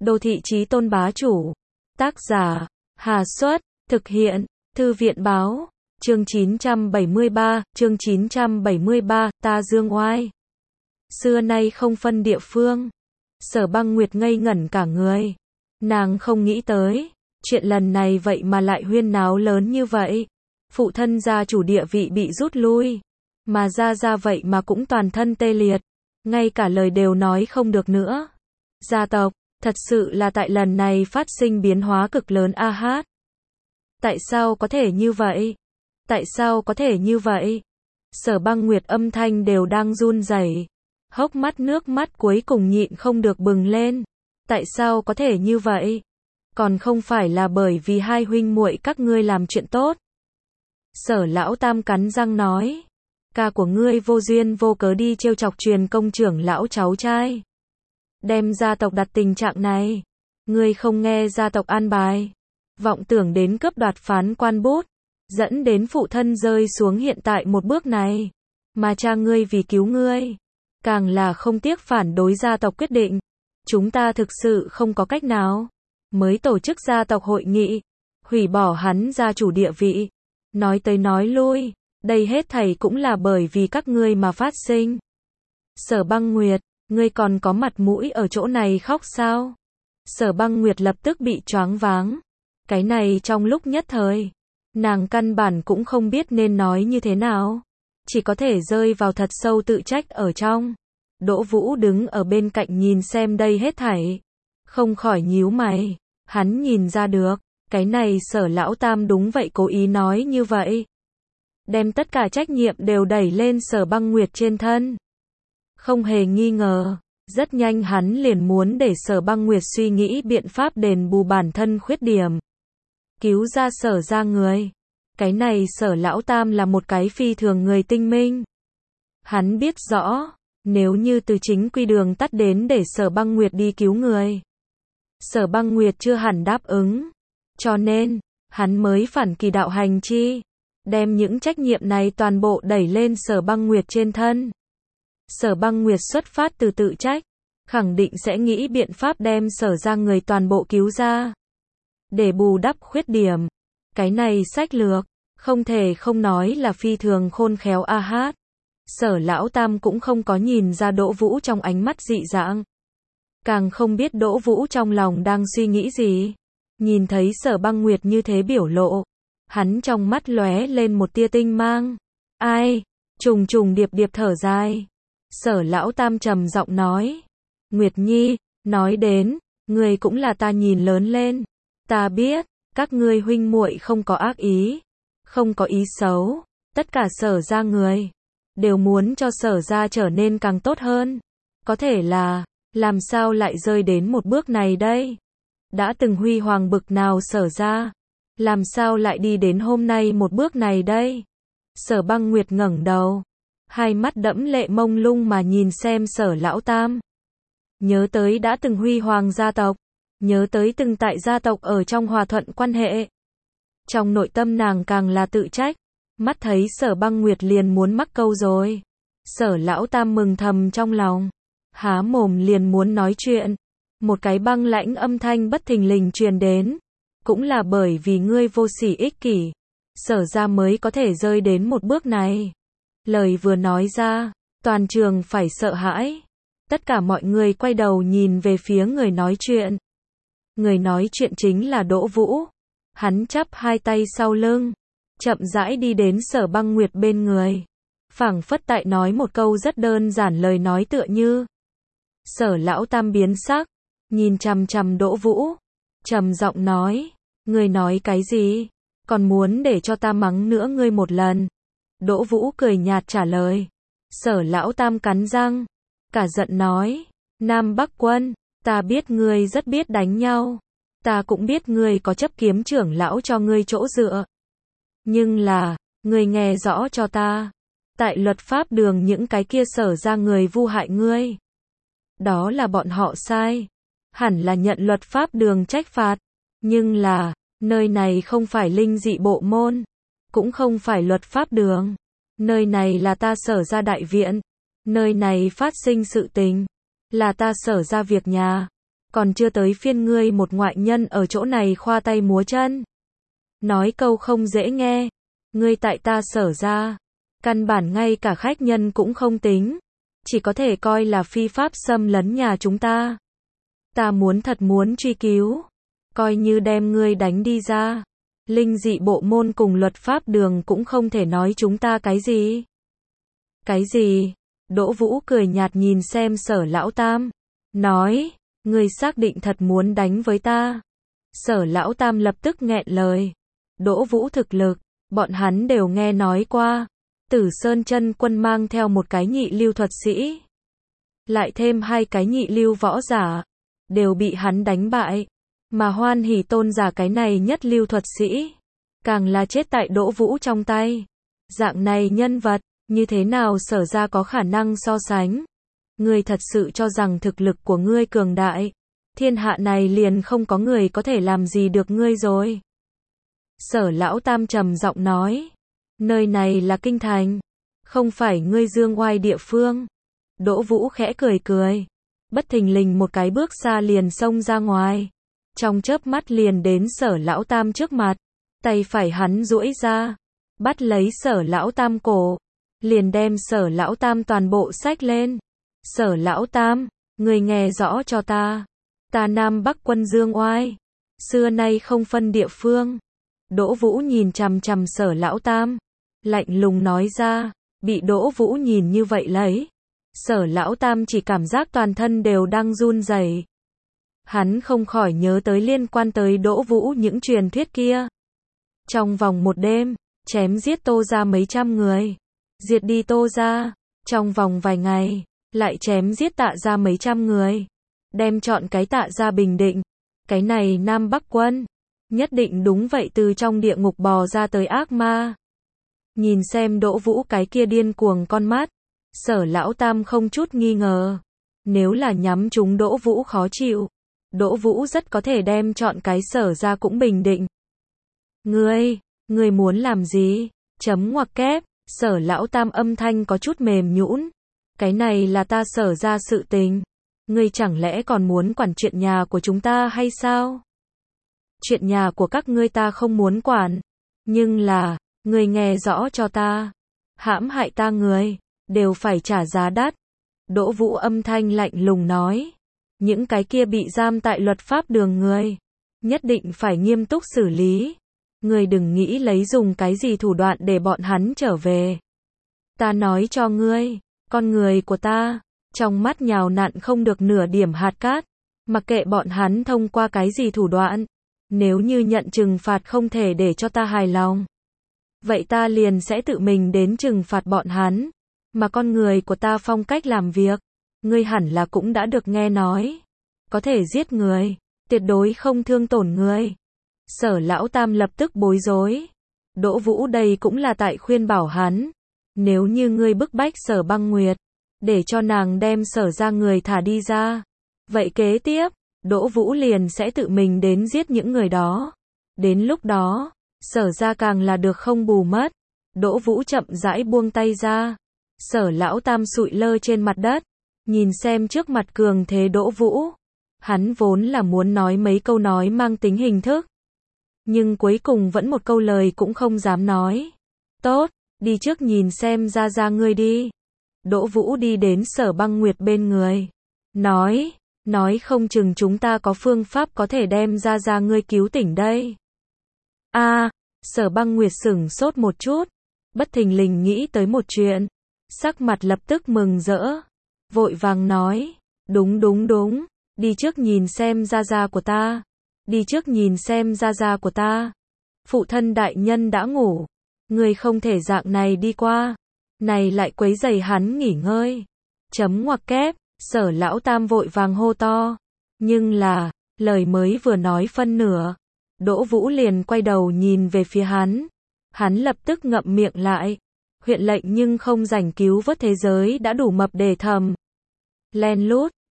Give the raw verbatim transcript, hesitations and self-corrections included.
Đô thị chí tôn bá chủ. Tác giả, Hà Xuất, thực hiện, Thư viện báo, chương chín trăm bảy mươi ba, chương chín trăm bảy mươi ba, ta dương oai. Xưa nay không phân địa phương. Sở Băng Nguyệt ngây ngẩn cả người. Nàng không nghĩ tới, chuyện lần này vậy mà lại huyên náo lớn như vậy. Phụ thân gia chủ địa vị bị rút lui, mà gia gia vậy mà cũng toàn thân tê liệt, ngay cả lời đều nói không được nữa. Gia tộc, thật sự là tại lần này phát sinh biến hóa cực lớn a hát. Tại sao có thể như vậy? Tại sao có thể như vậy? Sở Băng Nguyệt âm thanh đều đang run rẩy, hốc mắt nước mắt cuối cùng nhịn không được bừng lên. Tại sao có thể như vậy? Còn không phải là bởi vì hai huynh muội các ngươi làm chuyện tốt. Sở Lão Tam cắn răng nói, ca của ngươi vô duyên vô cớ đi trêu chọc truyền công trưởng lão cháu trai, đem gia tộc đặt tình trạng này. Ngươi không nghe gia tộc an bài, vọng tưởng đến cướp đoạt phán quan bút, dẫn đến phụ thân rơi xuống hiện tại một bước này. Mà cha ngươi vì cứu ngươi, càng là không tiếc phản đối gia tộc quyết định. Chúng ta thực sự không có cách nào, mới tổ chức gia tộc hội nghị, hủy bỏ hắn gia chủ địa vị. Nói tới nói lui, đây hết thảy cũng là bởi vì các ngươi mà phát sinh. Sở Băng Nguyệt, ngươi còn có mặt mũi ở chỗ này khóc sao? Sở Băng Nguyệt lập tức bị choáng váng. Cái này trong lúc nhất thời, nàng căn bản cũng không biết nên nói như thế nào, chỉ có thể rơi vào thật sâu tự trách ở trong. Đỗ Vũ đứng ở bên cạnh nhìn xem đây hết thảy, không khỏi nhíu mày. Hắn nhìn ra được, cái này Sở Lão Tam đúng vậy cố ý nói như vậy, đem tất cả trách nhiệm đều đẩy lên Sở Băng Nguyệt trên thân. Không hề nghi ngờ, rất nhanh hắn liền muốn để Sở Băng Nguyệt suy nghĩ biện pháp đền bù bản thân khuyết điểm, cứu ra Sở ra người. Cái này Sở Lão Tam là một cái phi thường người tinh minh. Hắn biết rõ, nếu như từ chính quy đường tắt đến để Sở Băng Nguyệt đi cứu người, Sở Băng Nguyệt chưa hẳn đáp ứng. Cho nên, hắn mới phản kỳ đạo hành chi, đem những trách nhiệm này toàn bộ đẩy lên Sở Băng Nguyệt trên thân. Sở Băng Nguyệt xuất phát từ tự trách, khẳng định sẽ nghĩ biện pháp đem Sở ra người toàn bộ cứu ra, để bù đắp khuyết điểm. Cái này sách lược, không thể không nói là phi thường khôn khéo a hát. Sở Lão Tam cũng không có nhìn ra Đỗ Vũ trong ánh mắt dị dạng, càng không biết Đỗ Vũ trong lòng đang suy nghĩ gì. Nhìn thấy Sở Băng Nguyệt như thế biểu lộ, hắn trong mắt lóe lên một tia tinh mang. Ai? Trùng trùng điệp điệp thở dài. Sở Lão Tam trầm giọng nói, Nguyệt Nhi, nói đến, ngươi cũng là ta nhìn lớn lên. Ta biết, các ngươi huynh muội không có ác ý, không có ý xấu. Tất cả Sở ra người đều muốn cho Sở ra trở nên càng tốt hơn. Có thể là, làm sao lại rơi đến một bước này đây? Đã từng huy hoàng bực nào Sở ra, làm sao lại đi đến hôm nay một bước này đây? Sở Băng Nguyệt ngẩng đầu, hai mắt đẫm lệ mông lung mà nhìn xem Sở Lão Tam. Nhớ tới đã từng huy hoàng gia tộc, nhớ tới từng tại gia tộc ở trong hòa thuận quan hệ. Trong nội tâm nàng càng là tự trách, mắt thấy Sở Băng Nguyệt liền muốn mắc câu rồi. Sở Lão Tam mừng thầm trong lòng, há mồm liền muốn nói chuyện. Một cái băng lãnh âm thanh bất thình lình truyền đến, cũng là bởi vì ngươi vô sỉ ích kỷ, Sở ra mới có thể rơi đến một bước này. Lời vừa nói ra, toàn trường phải sợ hãi. Tất cả mọi người quay đầu nhìn về phía người nói chuyện. Người nói chuyện chính là Đỗ Vũ. Hắn chắp hai tay sau lưng, chậm rãi đi đến Sở Băng Nguyệt bên người, phảng phất tại nói một câu rất đơn giản lời nói tựa như. Sở Lão Tam biến sắc, nhìn chằm chằm Đỗ Vũ, trầm giọng nói, ngươi nói cái gì? Còn muốn để cho ta mắng nữa ngươi một lần? Đỗ Vũ cười nhạt trả lời. Sở Lão Tam cắn răng, cả giận nói, Nam Bắc Quân, ta biết ngươi rất biết đánh nhau, ta cũng biết ngươi có chấp kiếm trưởng lão cho ngươi chỗ dựa. Nhưng là, ngươi nghe rõ cho ta, tại luật pháp đường những cái kia Sở ra người vu hại ngươi, đó là bọn họ sai, hẳn là nhận luật pháp đường trách phạt. Nhưng là, nơi này không phải linh dị bộ môn, cũng không phải luật pháp đường. Nơi này là ta Sở ra đại viện. Nơi này phát sinh sự tình, là ta Sở ra việc nhà. còn chưa tới phiên ngươi một ngoại nhân ở chỗ này khoa tay múa chân. Nói câu không dễ nghe, ngươi tại ta Sở ra, căn bản ngay cả khách nhân cũng không tính, chỉ có thể coi là phi pháp xâm lấn nhà chúng ta. Ta muốn thật muốn truy cứu, coi như đem ngươi đánh đi ra. Linh dị bộ môn cùng luật pháp đường cũng không thể nói chúng ta cái gì. Cái gì? Đỗ Vũ cười nhạt nhìn xem Sở Lão Tam, nói, ngươi xác định thật muốn đánh với ta. Sở Lão Tam lập tức nghẹn lời. Đỗ Vũ thực lực, bọn hắn đều nghe nói qua. Tử Sơn Chân Quân mang theo một cái nhị lưu thuật sĩ, lại thêm hai cái nhị lưu võ giả, đều bị hắn đánh bại. Mà Hoan Hỷ Tôn giả cái này nhất lưu thuật sĩ, càng là chết tại Đỗ Vũ trong tay. Dạng này nhân vật, như thế nào Sở ra có khả năng so sánh? Ngươi thật sự cho rằng thực lực của ngươi cường đại, thiên hạ này liền không có người có thể làm gì được ngươi rồi. Sở Lão Tam trầm giọng nói, nơi này là kinh thành, không phải ngươi dương oai địa phương. Đỗ Vũ khẽ cười cười, bất thình lình một cái bước xa liền xông ra ngoài, trong chớp mắt liền đến Sở Lão Tam trước mặt, tay phải hắn duỗi ra, bắt lấy Sở Lão Tam cổ, liền đem Sở Lão Tam toàn bộ xách lên. Sở Lão Tam, ngươi nghe rõ cho ta, ta Nam Bắc quân dương oai, xưa nay không phân địa phương. Đỗ Vũ nhìn chằm chằm Sở Lão Tam, lạnh lùng nói ra. Bị Đỗ Vũ nhìn như vậy lấy, Sở Lão Tam chỉ cảm giác toàn thân đều đang run rẩy. Hắn không khỏi nhớ tới liên quan tới Đỗ Vũ những truyền thuyết kia. Trong vòng một đêm, chém giết Tô ra mấy trăm người, diệt đi Tô ra, trong vòng vài ngày, lại chém giết Tạ ra mấy trăm người, đem chọn cái Tạ ra bình định. Cái này Nam Bắc quân, nhất định đúng vậy từ trong địa ngục bò ra tới ác ma. Nhìn xem Đỗ Vũ cái kia điên cuồng con mắt, Sở Lão Tam không chút nghi ngờ, nếu là nhắm trúng Đỗ Vũ khó chịu, Đỗ Vũ rất có thể đem chọn cái Sở ra cũng bình định. Ngươi, ngươi muốn làm gì? Chấm ngoặc kép, Sở Lão Tam âm thanh có chút mềm nhũn. Cái này là ta Sở ra sự tình, ngươi chẳng lẽ còn muốn quản chuyện nhà của chúng ta hay sao? Chuyện nhà của các ngươi ta không muốn quản, nhưng là, ngươi nghe rõ cho ta, hãm hại ta người, đều phải trả giá đắt. Đỗ Vũ âm thanh lạnh lùng nói, những cái kia bị giam tại luật pháp đường người, nhất định phải nghiêm túc xử lý. Ngươi đừng nghĩ lấy dùng cái gì thủ đoạn để bọn hắn trở về. Ta nói cho ngươi, con người của ta, trong mắt nhào nặn không được nửa điểm hạt cát, mặc kệ bọn hắn thông qua cái gì thủ đoạn, nếu như nhận trừng phạt không thể để cho ta hài lòng, vậy ta liền sẽ tự mình đến trừng phạt bọn hắn. Mà con người của ta phong cách làm việc, ngươi hẳn là cũng đã được nghe nói, có thể giết người, tuyệt đối không thương tổn người. Sở Lão Tam lập tức bối rối. Đỗ Vũ đây cũng là tại khuyên bảo hắn, nếu như ngươi bức bách Sở Băng Nguyệt, để cho nàng đem Sở ra người thả đi ra, vậy kế tiếp, Đỗ Vũ liền sẽ tự mình đến giết những người đó. Đến lúc đó, Sở ra càng là được không bù mất. Đỗ Vũ chậm rãi buông tay ra. Sở Lão Tam sụi lơ trên mặt đất, nhìn xem trước mặt cường thế Đỗ Vũ. Hắn vốn là muốn nói mấy câu nói mang tính hình thức, nhưng cuối cùng vẫn một câu lời cũng không dám nói. Tốt, đi trước nhìn xem ra ra ngươi đi. Đỗ Vũ đi đến Sở Băng Nguyệt bên người, nói, nói không chừng chúng ta có phương pháp có thể đem ra ra ngươi cứu tỉnh đây. A, à, Sở Băng Nguyệt sửng sốt một chút, bất thình lình nghĩ tới một chuyện, sắc mặt lập tức mừng rỡ, vội vàng nói, đúng đúng đúng, đi trước nhìn xem ra ra của ta, đi trước nhìn xem ra ra của ta. Phụ thân đại nhân đã ngủ, người không thể dạng này đi qua, này lại quấy rầy hắn nghỉ ngơi. Chấm ngoặc kép, Sở Lão Tam vội vàng hô to, nhưng là, lời mới vừa nói phân nửa, Đỗ Vũ liền quay đầu nhìn về phía hắn, hắn lập tức ngậm miệng lại. Huyện lệnh nhưng không rảnh cứu vớt thế giới đã đủ mập để thầm. Len lút,